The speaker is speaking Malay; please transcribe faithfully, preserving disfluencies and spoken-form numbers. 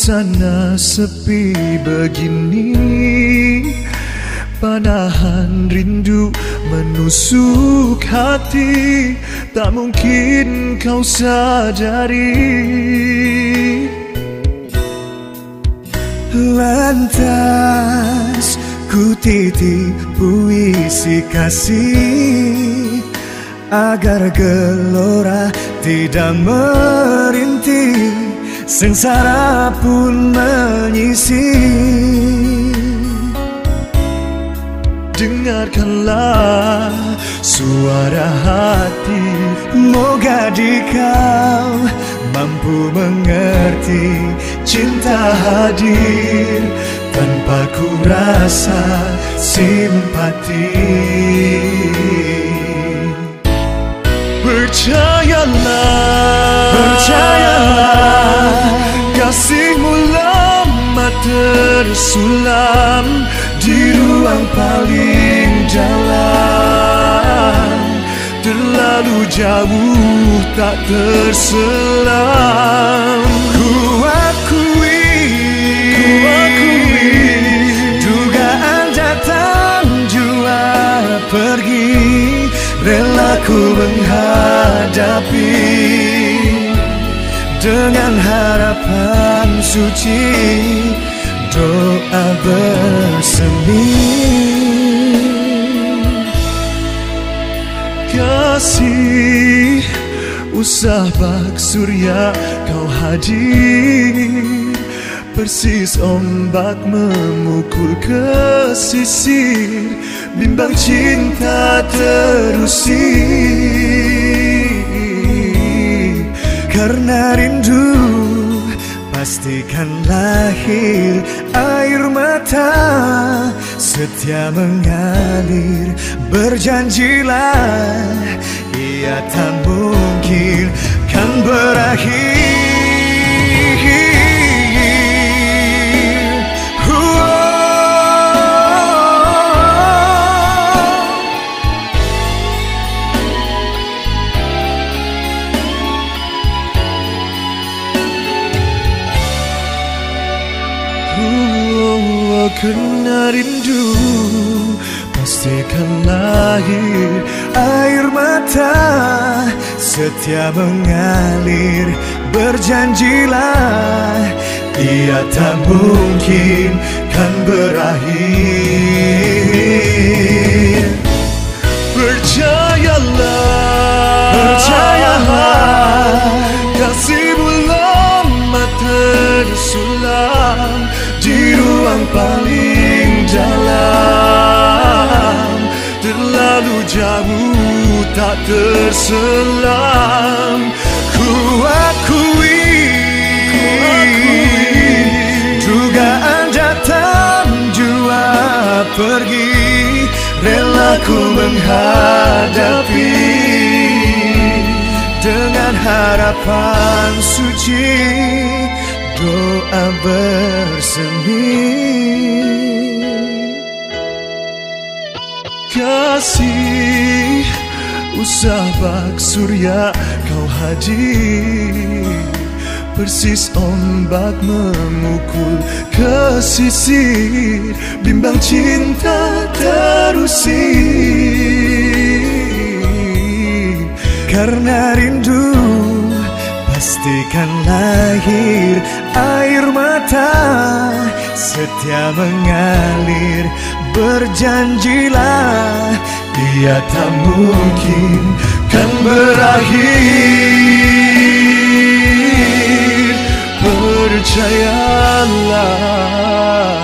Suasana sepi begini, panahan rindu menusuk hati, tak mungkin kau sadari. Lantas ku titip puisi kasih, agar gelora tidak merintih, sengsara pun menyisih. Dengarkanlah suara hati, moga di kau mampu mengerti. Cinta hadir tanpa ku rasa simpati. Percayalah, percayalah, kasihmu lama tersulam di ruang paling dalam, terlalu jauh tak terselam. Ku akui, ku akui, dugaan datang jua pergi, rela ku menghadapi dengan harapan suci, doa bersemi. Kasih, usah bak surya kau hadir, persis ombak memukul ke sisir, bimbang cinta terusir. Karena rindu pastikan lahir air mata, setia mengalir, berjanjilah ia tak mungkin kan berakhir. Karena rindu pastikan lahir air mata, setia mengalir, berjanjilah ia tak mungkin kan berakhir. Percayalah, percayalah, kasihmu lama tersulam di ruang paling dalam, terlalu jauh tak terselam. Ku akui, ku akui, dugaan datang jua pergi, rela ku menghadapi dengan harapan suci, doa bersemi. Kasih, usah bak surya kau hadir, persis ombak memukul ke sisir, bimbang cinta terusir. Karena rindu pastikan lahir air mata, setia mengalir, berjanjilah ia tak mungkin kan berakhir. Percayalah.